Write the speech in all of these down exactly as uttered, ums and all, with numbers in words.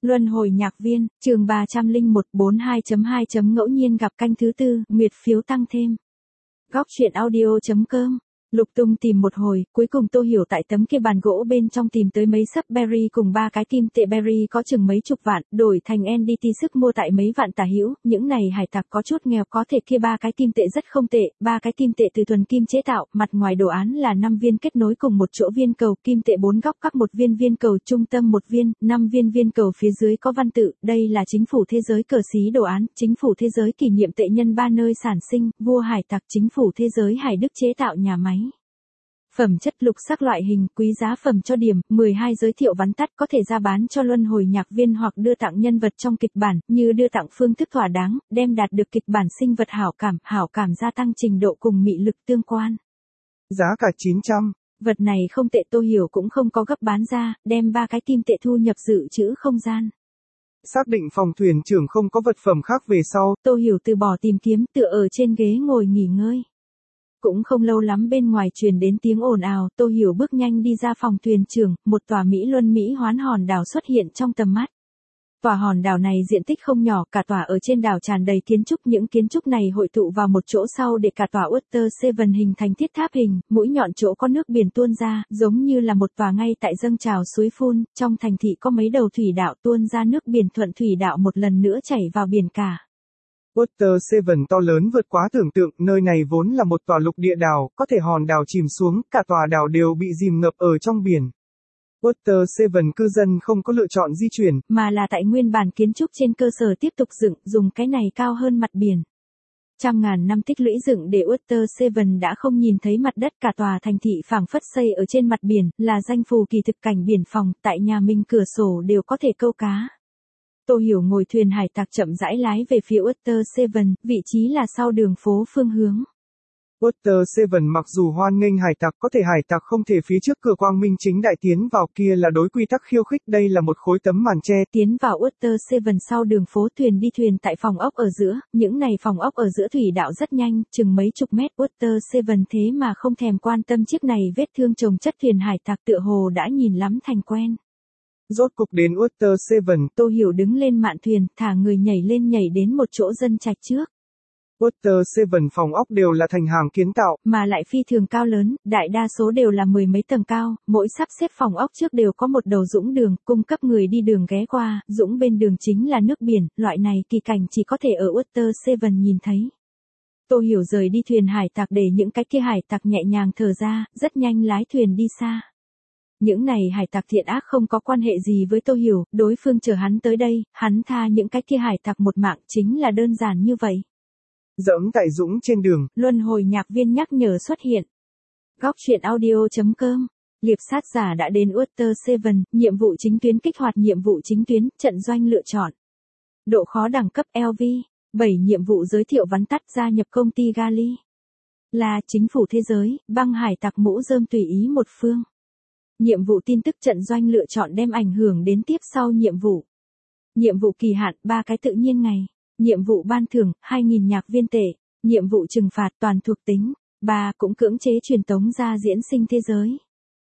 Luân hồi nhạc viên, chương ba trăm lẻ một bốn hai chấm hai ngẫu nhiên gặp canh thứ tư, miệt phiếu tăng thêm. Góc truyện audio chấm com. Lục tung tìm một hồi, cuối cùng Tô Hiểu tại tấm kia bàn gỗ bên trong tìm tới mấy sấp berry cùng ba cái kim tệ berry có chừng mấy chục vạn, đổi thành en đê tê sức mua tại mấy vạn tả hữu, những này hải tặc có chút nghèo có thể kia ba cái kim tệ rất không tệ, ba cái kim tệ từ thuần kim chế tạo, mặt ngoài đồ án là năm viên kết nối cùng một chỗ viên cầu, kim tệ bốn góc các một viên viên cầu trung tâm một viên, năm viên viên cầu phía dưới có văn tự, đây là chính phủ thế giới cờ xí đồ án, chính phủ thế giới kỷ niệm tệ nhân ba nơi sản sinh, vua hải tặc chính phủ thế giới Hải Đức chế tạo nhà máy. Phẩm chất lục sắc loại hình, quý giá phẩm cho điểm, mười hai giới thiệu vắn tắt có thể ra bán cho luân hồi nhạc viên hoặc đưa tặng nhân vật trong kịch bản, như đưa tặng phương thức thỏa đáng, đem đạt được kịch bản sinh vật hảo cảm, hảo cảm gia tăng trình độ cùng mị lực tương quan. Giá cả chín trăm. Vật này không tệ, Tô Hiểu cũng không có gấp bán ra, đem ba cái kim tệ thu nhập dự trữ không gian. Xác định phòng thuyền trưởng không có vật phẩm khác về sau, Tô Hiểu từ bỏ tìm kiếm, tựa ở trên ghế ngồi nghỉ ngơi. Cũng không lâu lắm bên ngoài truyền đến tiếng ồn ào, Tô Hiểu bước nhanh đi ra phòng thuyền trưởng, một tòa Mỹ Luân Mỹ hoán hòn đảo xuất hiện trong tầm mắt. Tòa hòn đảo này diện tích không nhỏ, cả tòa ở trên đảo tràn đầy kiến trúc, những kiến trúc này hội tụ vào một chỗ sau để cả tòa Water Seven hình thành thiết tháp hình, mũi nhọn chỗ có nước biển tuôn ra, giống như là một tòa ngay tại dâng trào suối phun, trong thành thị có mấy đầu thủy đạo tuôn ra nước biển thuận thủy đạo một lần nữa chảy vào biển cả. Water Seven to lớn vượt quá tưởng tượng, nơi này vốn là một tòa lục địa đảo, có thể hòn đảo chìm xuống, cả tòa đảo đều bị dìm ngập ở trong biển. Water Seven cư dân không có lựa chọn di chuyển, mà là tại nguyên bản kiến trúc trên cơ sở tiếp tục dựng, dùng cái này cao hơn mặt biển. Trăm ngàn năm tích lũy dựng để Water Seven đã không nhìn thấy mặt đất, cả tòa thành thị phảng phất xây ở trên mặt biển, là danh phù kỳ thực cảnh biển phòng, tại nhà mình cửa sổ đều có thể câu cá. Tô Hiểu ngồi thuyền hải tặc chậm rãi lái về phía Water Seven, vị trí là sau đường phố phương hướng. Water Seven mặc dù hoan nghênh hải tặc, có thể hải tặc không thể phía trước cửa quang minh chính đại tiến vào, kia là đối quy tắc khiêu khích, đây là một khối tấm màn che. Tiến vào Water Seven sau đường phố, thuyền đi thuyền tại phòng ốc ở giữa, những này phòng ốc ở giữa thủy đạo rất nhanh, chừng mấy chục mét. Water Seven thế mà không thèm quan tâm chiếc này vết thương chồng chất thuyền hải tặc, tựa hồ đã nhìn lắm thành quen. Rốt cục đến Water Seven, Tô Hiểu đứng lên mạn thuyền, thả người nhảy lên nhảy đến một chỗ dân trạch trước. Water Seven phòng ốc đều là thành hàng kiến tạo, mà lại phi thường cao lớn, đại đa số đều là mười mấy tầng cao, mỗi sắp xếp phòng ốc trước đều có một đầu dũng đường, cung cấp người đi đường ghé qua, dũng bên đường chính là nước biển, loại này kỳ cảnh chỉ có thể ở Water Seven nhìn thấy. Tô Hiểu rời đi thuyền hải tặc để những cái kia hải tặc nhẹ nhàng thở ra, rất nhanh lái thuyền đi xa. Những này hải tặc thiện ác không có quan hệ gì với Tô Hiểu, đối phương chờ hắn tới đây, hắn tha những cái kia hải tặc một mạng, chính là đơn giản như vậy. Dẫm tại dũng trên đường, luân hồi nhạc viên nhắc nhở xuất hiện. Góc truyện audio chấm com. Liệp sát giả đã đến Water Seven, nhiệm vụ chính tuyến kích hoạt nhiệm vụ chính tuyến, trận doanh lựa chọn. Độ khó đẳng cấp L V, bảy nhiệm vụ giới thiệu vắn tắt, gia nhập công ty Gali. Là chính phủ thế giới, băng hải tặc mũ rơm tùy ý một phương. Nhiệm vụ tin tức trận doanh lựa chọn đem ảnh hưởng đến tiếp sau nhiệm vụ. Nhiệm vụ kỳ hạn, ba cái tự nhiên ngày. Nhiệm vụ ban thưởng, hai nghìn nhạc viên tệ. Nhiệm vụ trừng phạt toàn thuộc tính. ba cũng cưỡng chế truyền tống ra diễn sinh thế giới.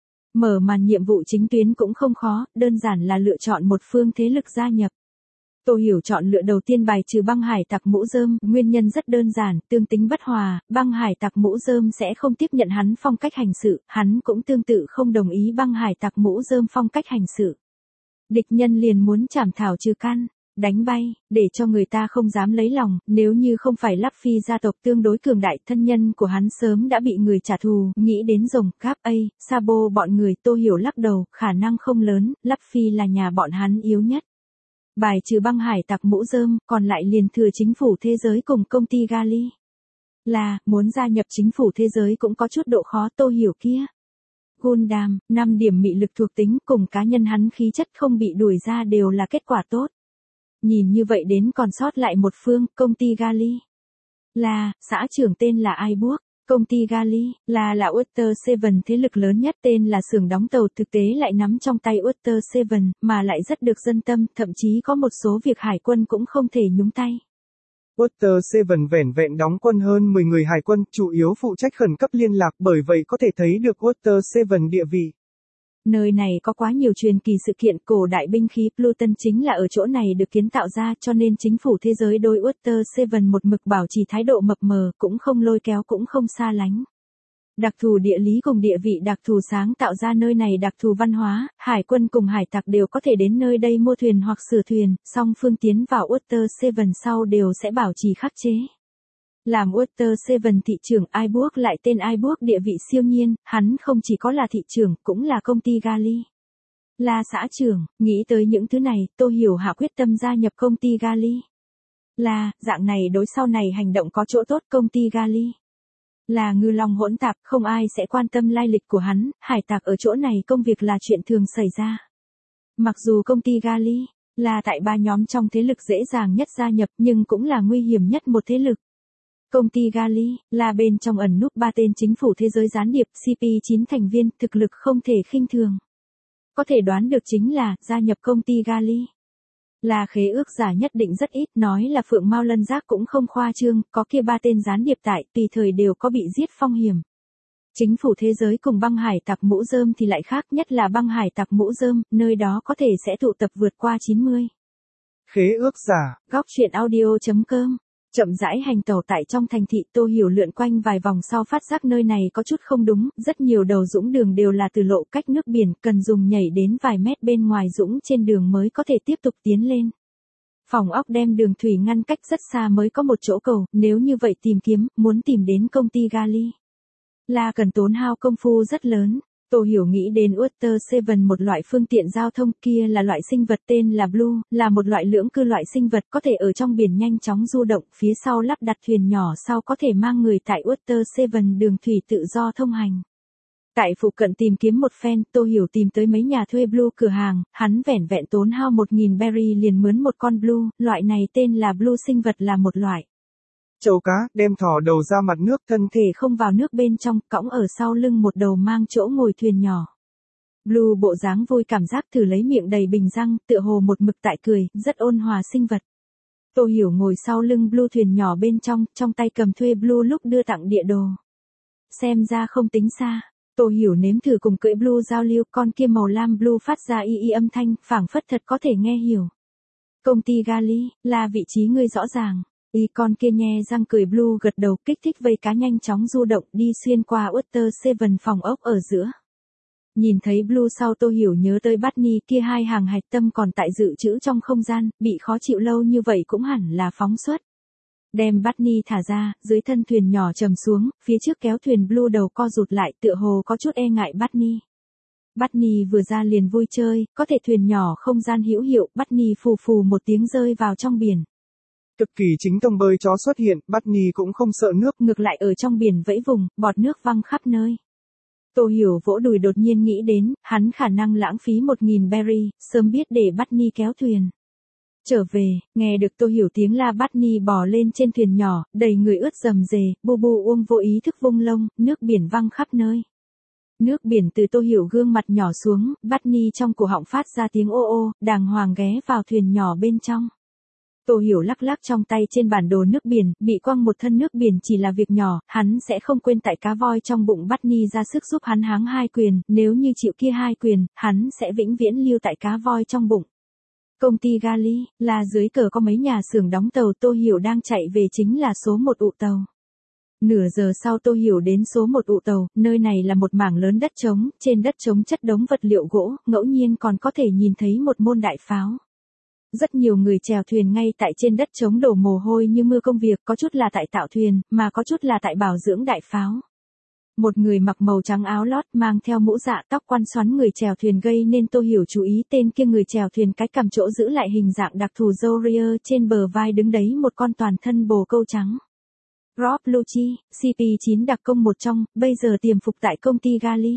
Mở màn nhiệm vụ chính tuyến cũng không khó, đơn giản là lựa chọn một phương thế lực gia nhập. Tô Hiểu chọn lựa đầu tiên bài trừ băng hải tặc mũ rơm, nguyên nhân rất đơn giản, tương tính bất hòa, băng hải tặc mũ rơm sẽ không tiếp nhận hắn phong cách hành sự, hắn cũng tương tự không đồng ý băng hải tặc mũ rơm phong cách hành sự. Địch nhân liền muốn chảm thảo trừ căn, đánh bay, để cho người ta không dám lấy lòng, nếu như không phải Luffy gia tộc tương đối cường đại, thân nhân của hắn sớm đã bị người trả thù, nghĩ đến rồng, Cap A, Sabo bọn người. Tô Hiểu lắc đầu, khả năng không lớn, Luffy là nhà bọn hắn yếu nhất. Bài trừ băng hải tặc mũ rơm, còn lại liền thừa chính phủ thế giới cùng công ty Gali. Là, muốn gia nhập chính phủ thế giới cũng có chút độ khó. Tô Hiểu kia. Gundam, năm điểm mị lực thuộc tính cùng cá nhân hắn khí chất không bị đuổi ra đều là kết quả tốt. Nhìn như vậy đến còn sót lại một phương, công ty Gali. Là, xã trưởng tên là Ibuok. Công ty Gali, là là Water Seven thế lực lớn nhất, tên là xưởng đóng tàu, thực tế lại nắm trong tay Water Seven, mà lại rất được dân tâm, thậm chí có một số việc hải quân cũng không thể nhúng tay. Water Seven vẻn vẹn đóng quân hơn mười người hải quân, chủ yếu phụ trách khẩn cấp liên lạc, bởi vậy có thể thấy được Water Seven địa vị. Nơi này có quá nhiều truyền kỳ sự kiện, cổ đại binh khí Pluton chính là ở chỗ này được kiến tạo ra, cho nên chính phủ thế giới đối Water Seven một mực bảo trì thái độ mập mờ, cũng không lôi kéo cũng không xa lánh. Đặc thù địa lý cùng địa vị đặc thù sáng tạo ra nơi này đặc thù văn hóa, hải quân cùng hải tặc đều có thể đến nơi đây mua thuyền hoặc sửa thuyền, song phương tiến vào Water Seven sau đều sẽ bảo trì khắc chế. Làm Water Seven thị trưởng iBook lại tên iBook địa vị siêu nhiên, hắn không chỉ có là thị trưởng, cũng là công ty Gali. Là xã trưởng, nghĩ tới những thứ này, Tô Hiểu hạ quyết tâm gia nhập công ty Gali. Là, dạng này đối sau này hành động có chỗ tốt công ty Gali. Là ngư long hỗn tạp, không ai sẽ quan tâm lai lịch của hắn, hải tặc ở chỗ này công việc là chuyện thường xảy ra. Mặc dù công ty Gali, là tại ba nhóm trong thế lực dễ dàng nhất gia nhập nhưng cũng là nguy hiểm nhất một thế lực. Công ty Gali, là bên trong ẩn núp ba tên chính phủ thế giới gián điệp, C P chín thành viên, thực lực không thể khinh thường. Có thể đoán được chính là, gia nhập công ty Gali. Là khế ước giả nhất định rất ít, nói là Phượng Mao Lân Giác cũng không khoa trương, có kia ba tên gián điệp tại, tùy thời đều có bị giết phong hiểm. Chính phủ thế giới cùng băng hải tặc mũ rơm thì lại khác, nhất là băng hải tặc mũ rơm, nơi đó có thể sẽ tụ tập vượt qua chín mươi. Khế ước giả. Góc truyện audio chấm com. Chậm rãi hành tàu tại trong thành thị, Tô Hiểu lượn quanh vài vòng sau phát giác nơi này có chút không đúng, rất nhiều đầu dũng đường đều là từ lộ cách nước biển, cần dùng nhảy đến vài mét bên ngoài dũng trên đường mới có thể tiếp tục tiến lên. Phòng ốc đem đường thủy ngăn cách rất xa mới có một chỗ cầu, nếu như vậy tìm kiếm, muốn tìm đến công ty Gali, là cần tốn hao công phu rất lớn. Tô Hiểu nghĩ đến Water Seven một loại phương tiện giao thông, kia là loại sinh vật tên là Blue, là một loại lưỡng cư loại sinh vật có thể ở trong biển nhanh chóng du động, phía sau lắp đặt thuyền nhỏ sau có thể mang người tại Water Seven đường thủy tự do thông hành. Tại phụ cận tìm kiếm một phen, Tô Hiểu tìm tới mấy nhà thuê Blue cửa hàng, hắn vẻn vẹn tốn hao một nghìn berry liền mướn một con Blue, loại này tên là Blue sinh vật là một loại Chầu cá, đem thò đầu ra mặt nước, thân thể không vào nước bên trong, cõng ở sau lưng một đầu mang chỗ ngồi thuyền nhỏ. Blue bộ dáng vui cảm giác thử lấy miệng đầy bình răng, tựa hồ một mực tại cười, rất ôn hòa sinh vật. Tô Hiểu ngồi sau lưng Blue thuyền nhỏ bên trong, trong tay cầm thuê Blue lúc đưa tặng địa đồ. Xem ra không tính xa. Tô Hiểu nếm thử cùng cưỡi Blue giao lưu, con kia màu lam Blue phát ra y y âm thanh, phảng phất thật có thể nghe hiểu. Công ty Gali, là vị trí ngươi rõ ràng. Y con kia nhe răng cười Blue gật đầu, kích thích vây cá nhanh chóng du động đi xuyên qua Water Seven phòng ốc ở giữa. Nhìn thấy Blue sau Tô Hiểu nhớ tới Barney, kia hai hàng hạch tâm còn tại dự trữ trong không gian, bị khó chịu lâu như vậy cũng hẳn là phóng xuất. Đem Barney thả ra, dưới thân thuyền nhỏ trầm xuống, phía trước kéo thuyền Blue đầu co rụt lại, tựa hồ có chút e ngại Barney. Barney vừa ra liền vui chơi, có thể thuyền nhỏ không gian hữu hiệu, Barney phù phù một tiếng rơi vào trong biển. Cực kỳ chính tông bơi chó xuất hiện, Barney cũng không sợ nước, ngược lại ở trong biển vẫy vùng, bọt nước văng khắp nơi. Tô Hiểu vỗ đùi đột nhiên nghĩ đến, hắn khả năng lãng phí một nghìn berry, sớm biết để Barney kéo thuyền. Trở về, nghe được Tô Hiểu tiếng la, Barney bò lên trên thuyền nhỏ, đầy người ướt rầm rề, bu bu uông vô ý thức vung lông, nước biển văng khắp nơi. Nước biển từ Tô Hiểu gương mặt nhỏ xuống, Barney trong cổ họng phát ra tiếng ô ô, đàng hoàng ghé vào thuyền nhỏ bên trong. Tô Hiểu lắc lắc trong tay trên bản đồ nước biển, bị quăng một thân nước biển chỉ là việc nhỏ, hắn sẽ không quên tại cá voi trong bụng Barney ra sức giúp hắn háng hai quyền, nếu như chịu kia hai quyền, hắn sẽ vĩnh viễn lưu tại cá voi trong bụng. Công ty Gali, là dưới cờ có mấy nhà xưởng đóng tàu, Tô Hiểu đang chạy về chính là số một ụ tàu. Nửa giờ sau Tô Hiểu đến số một ụ tàu, nơi này là một mảng lớn đất trống, trên đất trống chất đống vật liệu gỗ, ngẫu nhiên còn có thể nhìn thấy một môn đại pháo. Rất nhiều người chèo thuyền ngay tại trên đất trống đổ mồ hôi như mưa công việc, có chút là tại tạo thuyền, mà có chút là tại bảo dưỡng đại pháo. Một người mặc màu trắng áo lót mang theo mũ dạ tóc quăn xoắn người chèo thuyền gây nên Tô Hiểu chú ý, tên kia người chèo thuyền cái cằm chỗ giữ lại hình dạng đặc thù râu ria, trên bờ vai đứng đấy một con toàn thân bồ câu trắng. Rob Lucci, C P chín đặc công một trong, bây giờ tiềm phục tại công ty Gali.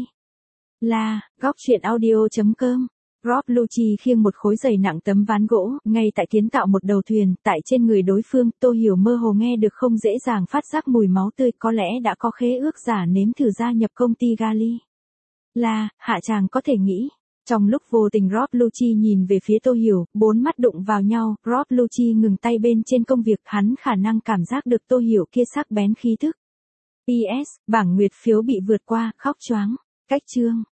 Là, góc truyện audio chấm com. Rob Lucci khiêng một khối dày nặng tấm ván gỗ, ngay tại kiến tạo một đầu thuyền, tại trên người đối phương, Tô Hiểu mơ hồ nghe được không dễ dàng phát giác mùi máu tươi, có lẽ đã có khế ước giả nếm thử gia nhập công ty Gali. Là, hạ chàng có thể nghĩ. Trong lúc vô tình Rob Lucci nhìn về phía Tô Hiểu, bốn mắt đụng vào nhau, Rob Lucci ngừng tay bên trên công việc, hắn khả năng cảm giác được Tô Hiểu kia sắc bén khí thức. pê ét, bảng nguyệt phiếu bị vượt qua, khóc choáng. Cách chương.